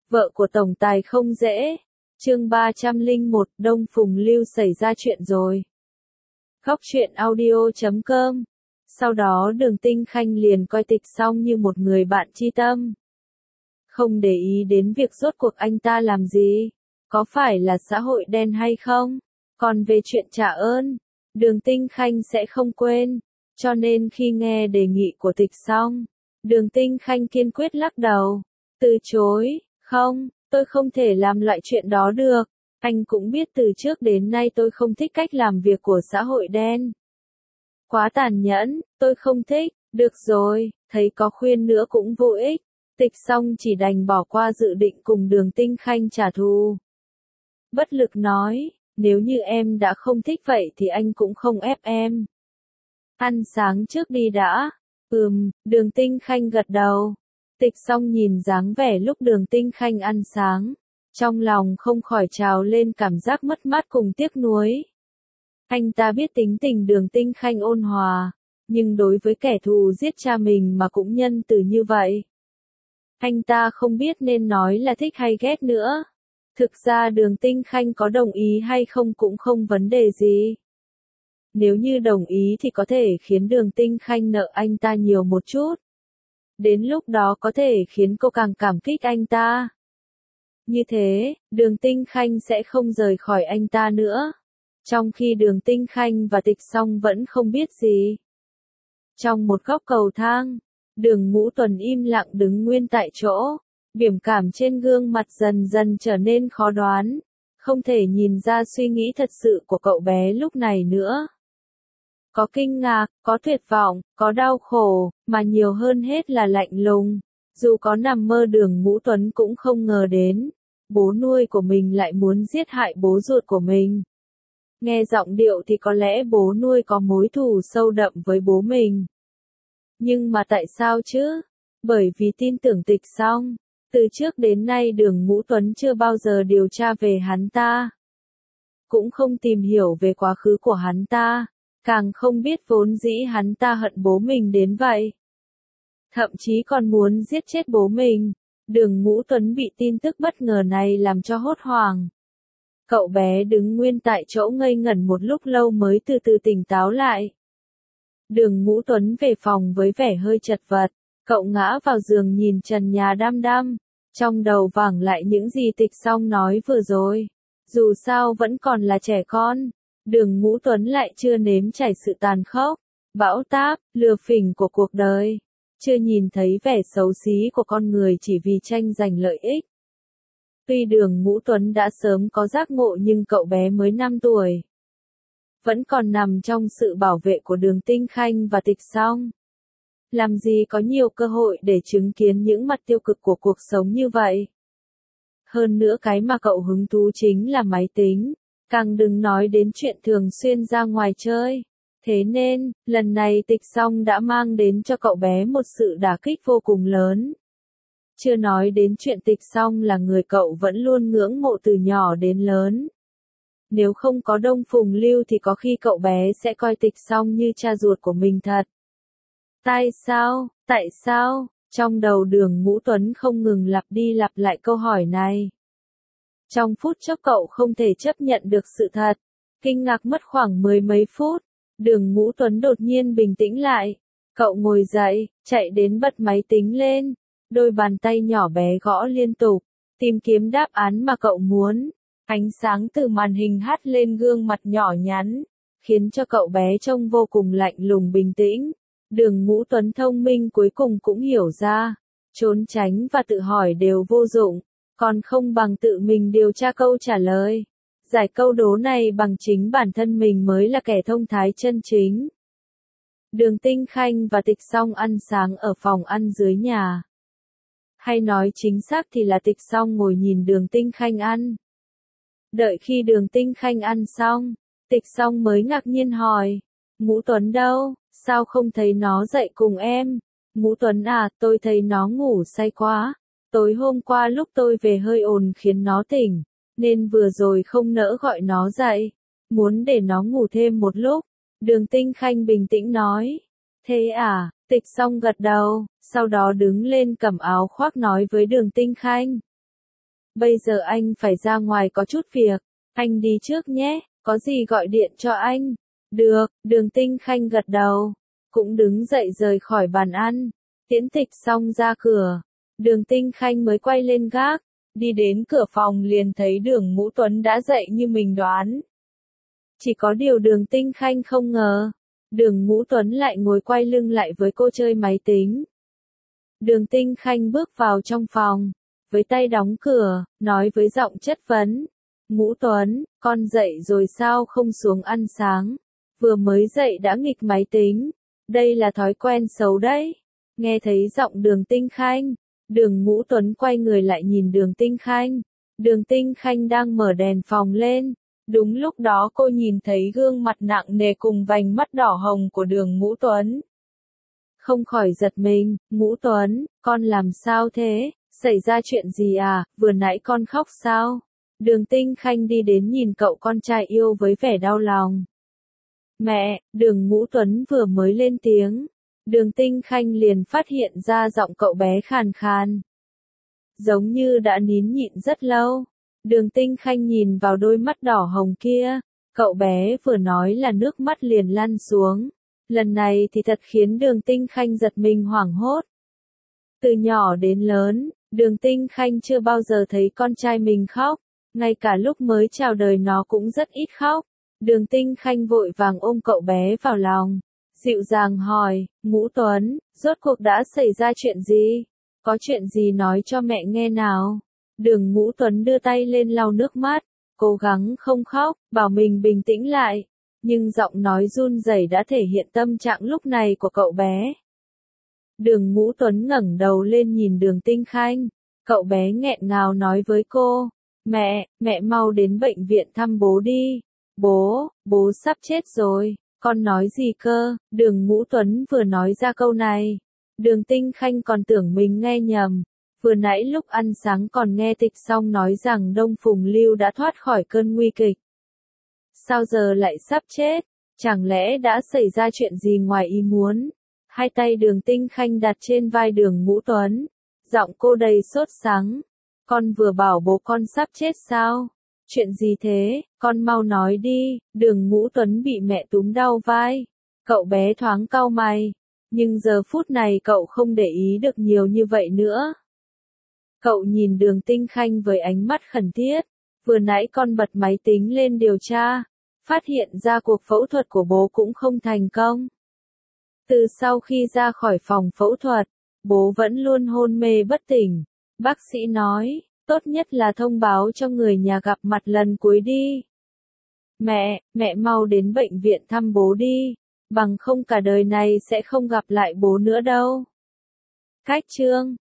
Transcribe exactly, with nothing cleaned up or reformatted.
Vợ của tổng tài không dễ. Chương ba trăm lẻ một, Đông Phùng Lưu xảy ra chuyện rồi. Góc truyện audio chấm com. Sau đó Đường Tinh Khanh liền coi Tịch Song như một người bạn tri tâm. Không để ý đến việc rốt cuộc anh ta làm gì, có phải là xã hội đen hay không. Còn về chuyện trả ơn, Đường Tinh Khanh sẽ không quên. Cho nên khi nghe đề nghị của Tịch Song, Đường Tinh Khanh kiên quyết lắc đầu, từ chối. Không, tôi không thể làm loại chuyện đó được. Anh cũng biết từ trước đến nay tôi không thích cách làm việc của xã hội đen. Quá tàn nhẫn, tôi không thích. Được rồi, thấy có khuyên nữa cũng vô ích. Tịch Song chỉ đành bỏ qua dự định cùng Đường Tinh Khanh trả thù. Bất lực nói, nếu như em đã không thích vậy thì anh cũng không ép em. Ăn sáng trước đi đã. Ừm, Đường Tinh Khanh gật đầu. Tịch Song nhìn dáng vẻ lúc Đường Tinh Khanh ăn sáng, trong lòng không khỏi trào lên cảm giác mất mát cùng tiếc nuối. Anh ta biết tính tình Đường Tinh Khanh ôn hòa, nhưng đối với kẻ thù giết cha mình mà cũng nhân từ như vậy. Anh ta không biết nên nói là thích hay ghét nữa. Thực ra Đường Tinh Khanh có đồng ý hay không cũng không vấn đề gì. Nếu như đồng ý thì có thể khiến Đường Tinh Khanh nợ anh ta nhiều một chút. Đến lúc đó có thể khiến cô càng cảm kích anh ta. Như thế, Đường Tinh Khanh sẽ không rời khỏi anh ta nữa. Trong khi Đường Tinh Khanh và Tịch Song vẫn không biết gì. Trong một góc cầu thang, Đường Ngũ Tuần im lặng đứng nguyên tại chỗ. Biểu cảm trên gương mặt dần dần trở nên khó đoán. Không thể nhìn ra suy nghĩ thật sự của cậu bé lúc này nữa. Có kinh ngạc, có tuyệt vọng, có đau khổ, mà nhiều hơn hết là lạnh lùng. Dù có nằm mơ Đường Ngũ Tuấn cũng không ngờ đến, bố nuôi của mình lại muốn giết hại bố ruột của mình. Nghe giọng điệu thì có lẽ bố nuôi có mối thù sâu đậm với bố mình. Nhưng mà tại sao chứ? Bởi vì tin tưởng Tịch Song, từ trước đến nay Đường Ngũ Tuấn chưa bao giờ điều tra về hắn ta. Cũng không tìm hiểu về quá khứ của hắn ta. Càng không biết vốn dĩ hắn ta hận bố mình đến vậy. Thậm chí còn muốn giết chết bố mình. Đường Ngũ Tuấn bị tin tức bất ngờ này làm cho hốt hoảng. Cậu bé đứng nguyên tại chỗ ngây ngẩn một lúc lâu mới từ từ tỉnh táo lại. Đường Ngũ Tuấn về phòng với vẻ hơi chật vật. Cậu ngã vào giường nhìn trần nhà đăm đăm. Trong đầu vẳng lại những gì Tịch Song nói vừa rồi. Dù sao vẫn còn là trẻ con. Đường Ngũ Tuấn lại chưa nếm trải sự tàn khốc, bão táp, lừa phỉnh của cuộc đời. Chưa nhìn thấy vẻ xấu xí của con người chỉ vì tranh giành lợi ích. Tuy Đường Ngũ Tuấn đã sớm có giác ngộ nhưng cậu bé mới năm tuổi. Vẫn còn nằm trong sự bảo vệ của Đường Tinh Khanh và Tịch Song. Làm gì có nhiều cơ hội để chứng kiến những mặt tiêu cực của cuộc sống như vậy. Hơn nữa cái mà cậu hứng thú chính là máy tính. Càng đừng nói đến chuyện thường xuyên ra ngoài chơi. Thế nên, lần này Tịch Song đã mang đến cho cậu bé một sự đả kích vô cùng lớn. Chưa nói đến chuyện Tịch Song là người cậu vẫn luôn ngưỡng mộ từ nhỏ đến lớn. Nếu không có Đông Phùng Lưu thì có khi cậu bé sẽ coi Tịch Song như cha ruột của mình thật. Tại sao, tại sao, trong đầu Đường Ngũ Tuấn không ngừng lặp đi lặp lại câu hỏi này. Trong phút chốc cậu không thể chấp nhận được sự thật. Kinh ngạc mất khoảng mười mấy phút. Đường Ngũ Tuấn đột nhiên bình tĩnh lại. Cậu ngồi dậy, chạy đến bật máy tính lên. Đôi bàn tay nhỏ bé gõ liên tục. Tìm kiếm đáp án mà cậu muốn. Ánh sáng từ màn hình hắt lên gương mặt nhỏ nhắn. Khiến cho cậu bé trông vô cùng lạnh lùng bình tĩnh. Đường Ngũ Tuấn thông minh cuối cùng cũng hiểu ra. Trốn tránh và tự hỏi đều vô dụng. Còn không bằng tự mình điều tra câu trả lời. Giải câu đố này bằng chính bản thân mình mới là kẻ thông thái chân chính. Đường Tinh Khanh và Tịch Song ăn sáng ở phòng ăn dưới nhà. Hay nói chính xác thì là Tịch Song ngồi nhìn Đường Tinh Khanh ăn. Đợi khi Đường Tinh Khanh ăn xong, Tịch Song mới ngạc nhiên hỏi. Ngũ Tuấn đâu, sao không thấy nó dậy cùng em? Ngũ Tuấn à, tôi thấy nó ngủ say quá. Tối hôm qua lúc tôi về hơi ồn khiến nó tỉnh, nên vừa rồi không nỡ gọi nó dậy, muốn để nó ngủ thêm một lúc. Đường Tinh Khanh bình tĩnh nói. Thế à, Tịch Song gật đầu, sau đó đứng lên cầm áo khoác nói với Đường Tinh Khanh. bây giờ anh phải ra ngoài có chút việc, anh đi trước nhé, có gì gọi điện cho anh. Được, Đường Tinh Khanh gật đầu, cũng đứng dậy rời khỏi bàn ăn, tiễn Tịch xong ra cửa, Đường Tinh Khanh mới quay lên gác, đi đến cửa phòng liền thấy Đường Ngũ Tuấn đã dậy như mình đoán. Chỉ có điều Đường Tinh Khanh không ngờ, Đường Ngũ Tuấn lại ngồi quay lưng lại với cô chơi máy tính. Đường Tinh Khanh bước vào trong phòng, với tay đóng cửa, nói với giọng chất vấn. Ngũ Tuấn, con dậy rồi sao không xuống ăn sáng? Vừa mới dậy đã nghịch máy tính. Đây là thói quen xấu đấy. Nghe thấy giọng Đường Tinh Khanh, Đường Ngũ Tuấn quay người lại nhìn Đường Tinh Khanh. Đường Tinh Khanh đang mở đèn phòng lên. Đúng lúc đó cô nhìn thấy gương mặt nặng nề cùng vành mắt đỏ hồng của Đường Ngũ Tuấn. Không khỏi giật mình, Ngũ Tuấn, con làm sao thế? Xảy ra chuyện gì à, vừa nãy con khóc sao? Đường Tinh Khanh đi đến nhìn cậu con trai yêu với vẻ đau lòng. Mẹ, Đường Ngũ Tuấn vừa mới lên tiếng. Đường Tinh Khanh liền phát hiện ra giọng cậu bé khàn khàn. Giống như đã nín nhịn rất lâu. Đường Tinh Khanh nhìn vào đôi mắt đỏ hồng kia. Cậu bé vừa nói là nước mắt liền lăn xuống. Lần này thì thật khiến Đường Tinh Khanh giật mình hoảng hốt. Từ nhỏ đến lớn, Đường Tinh Khanh chưa bao giờ thấy con trai mình khóc. Ngay cả lúc mới chào đời nó cũng rất ít khóc. Đường Tinh Khanh vội vàng ôm cậu bé vào lòng. Dịu dàng hỏi, Ngũ Tuấn, rốt cuộc đã xảy ra chuyện gì? Có chuyện gì nói cho mẹ nghe nào? Đường Ngũ Tuấn đưa tay lên lau nước mắt, cố gắng không khóc, bảo mình bình tĩnh lại. Nhưng giọng nói run rẩy đã thể hiện tâm trạng lúc này của cậu bé. Đường Ngũ Tuấn ngẩng đầu lên nhìn Đường Tinh Khanh. Cậu bé nghẹn ngào nói với cô. Mẹ, mẹ mau đến bệnh viện thăm bố đi. Bố, bố sắp chết rồi. Con nói gì cơ? Đường Ngũ Tuấn vừa nói ra câu này. Đường Tinh Khanh còn tưởng mình nghe nhầm. Vừa nãy lúc ăn sáng còn nghe Tịch Song nói rằng Đông Phùng Lưu đã thoát khỏi cơn nguy kịch. Sao giờ lại sắp chết? Chẳng lẽ đã xảy ra chuyện gì ngoài ý muốn? Hai tay Đường Tinh Khanh đặt trên vai Đường Ngũ Tuấn. Giọng cô đầy sốt sắng. Con vừa bảo bố con sắp chết sao? Chuyện gì thế? Con mau nói đi. Đường Ngũ Tuấn bị mẹ túm đau vai. Cậu bé thoáng cau mày. Nhưng giờ phút này cậu không để ý được nhiều như vậy nữa. Cậu nhìn Đường Tinh Khanh với ánh mắt khẩn thiết. Vừa nãy con bật máy tính lên điều tra. Phát hiện ra cuộc phẫu thuật của bố cũng không thành công. Từ sau khi ra khỏi phòng phẫu thuật, bố vẫn luôn hôn mê bất tỉnh. Bác sĩ nói, tốt nhất là thông báo cho người nhà gặp mặt lần cuối đi. Mẹ, mẹ mau đến bệnh viện thăm bố đi, bằng không cả đời này sẽ không gặp lại bố nữa đâu. Cách chương